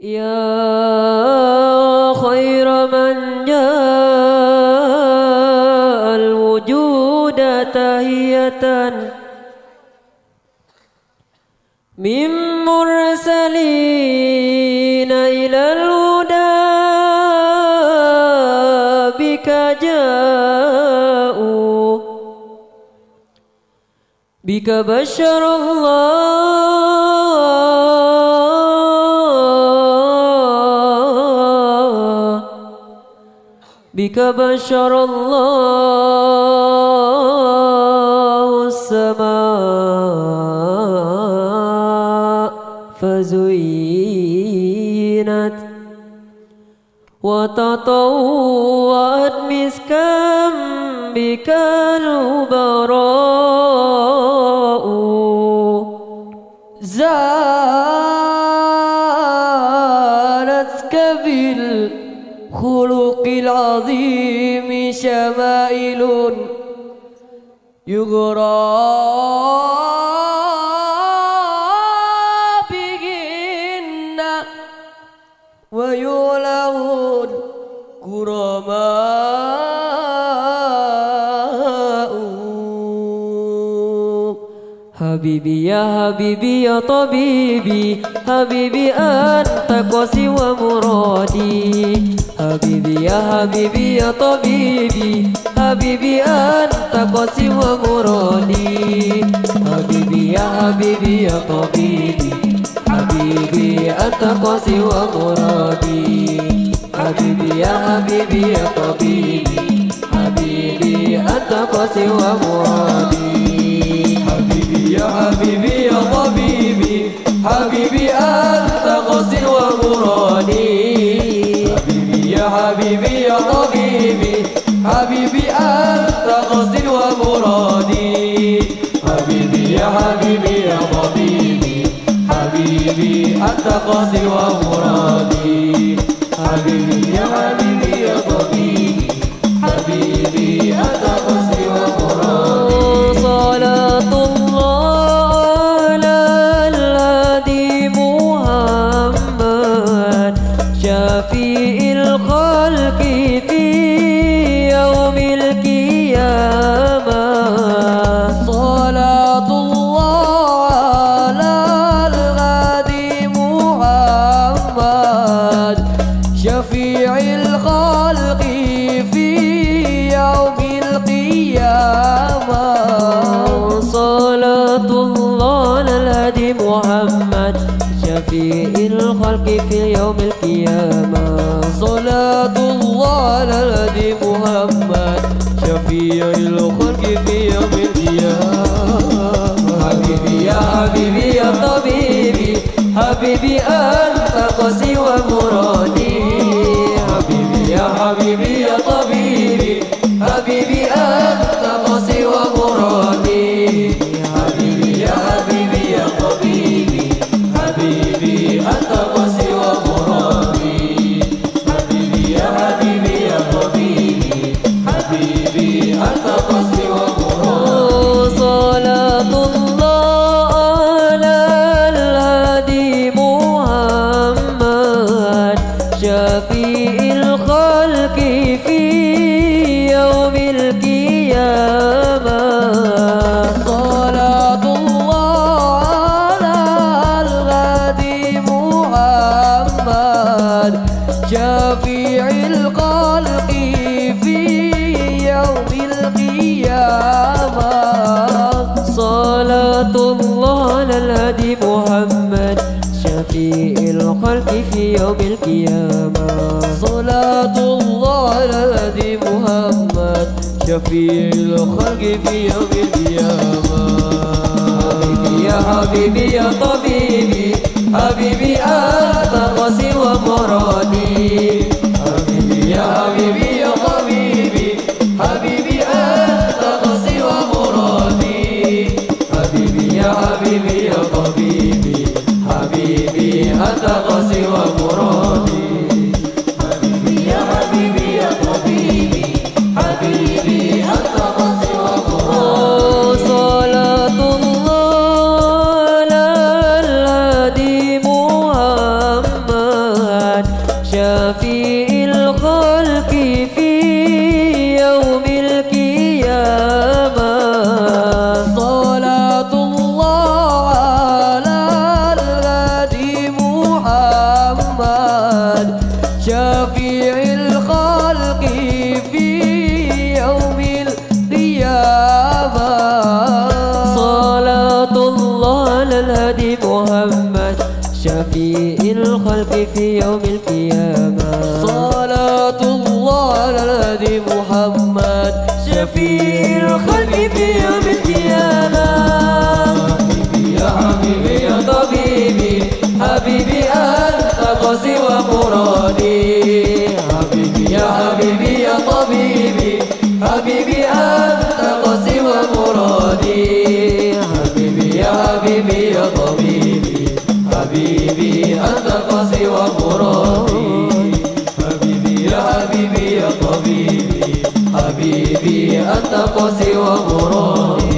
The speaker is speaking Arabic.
يا خير من جاء الوجود تهية من مرسلين إلى الهدى بك جاءوا بك بشر الله بك بشر الله السماء فزينت وتطوأت مسكا بك البراء زانتك بالخلق العظيم شمائل يغرى بهن ويعلمون كرماء حبيبي يا حبيبي يا طبيبي حبيبي أنت قوسي ومرادي حبيبي يا حبيبي يا طبيبي حبيبي أنت قوسي ومرادي حبيبي يا حبيبي يا طبيبي حبيبي أنت قوسي ومرادي حبيبي يا حبيبي يا طبيبي حبيبي أنت قوسي ومرادي حبيبي يا حبيبي يا طبيبي حبيبي أنت قوسي ومرادي حبيبي يا حبيبي يا طبيبي حبيبي أنت قوسي ومرادي حبيبي يا حبيبي يا طبيبي حبيبي أنت قوسي ومرادي حبيبي يا حبيبي يا طبيبي حبيبي أنت قوسي ومرادي صلاة الله على الهادي محمد شفيع الخلق في يوم القيامة صلاة الله على الهادي محمد شفيع الخلق في يوم القيامة صلاة الله على الهادي محمد شفيع الخلق في يوم القيامة صلاة الله على الهادي محمد شفيع الخلق في يوم القيامة حبيبي يا حبيبي يا طبيبي حبيبي أنت قوسي ومرادي حبيبي يا حبيبي يا طبيبي حبيبي أنت قوسي ومرادي حبيبي يا حبيبي يا طبيبي حبيبي أنت قوسي ومرادي حبيبي يا حبيبي يا طبيبي حبيبي أنت قوسي ومرادي صلاة الله على الهادي محمد شفيع الخلق في يوم القيامة صلاة الله على الهادي محمد شفيع الخلق في يوم القيامة صلاة الله على الهادي محمد شفيع الخلق في يوم القيامة صلاة الله على الهادي محمد شفيع الخلق في يوم القيامة حبيبي يا حبيبي يا طبيبي حبيبي أنت قوسي ومرادي حبيبي يا حبيبي يا طبيبي حبيبي أنت قوسي ومرادي حبيبي يا حبيبي يا طبيبي حبيبي أنت قوسي ومرادي حبيبي يا حبيبي يا طبيبي حبيبي أنت قوسي ومرادي صلاة الله على الهادي محمد شفيع الخلق في يوم القيامة صلاة الله على الهادي محمد شفيع الخلق في يوم القيامة صلاة الله على الهادي محمد شفيع الخلق في يوم القيامة صلاة الله على الهادي محمد شفيع الخلق في يوم القيامة حبيبي يا حبيبي يا طبيبي حبيبي أنت قصدي ومرادي حبيبي يا حبيبي يا طبيبي حبيبي أنت قصدي ومرادي حبيبي يا حبيبي يا طبيبي حبيبي أنت قصدي ومرادي حبيبي يا حبيبي يا طبيبي حبيبي أنت قصدي ومرادي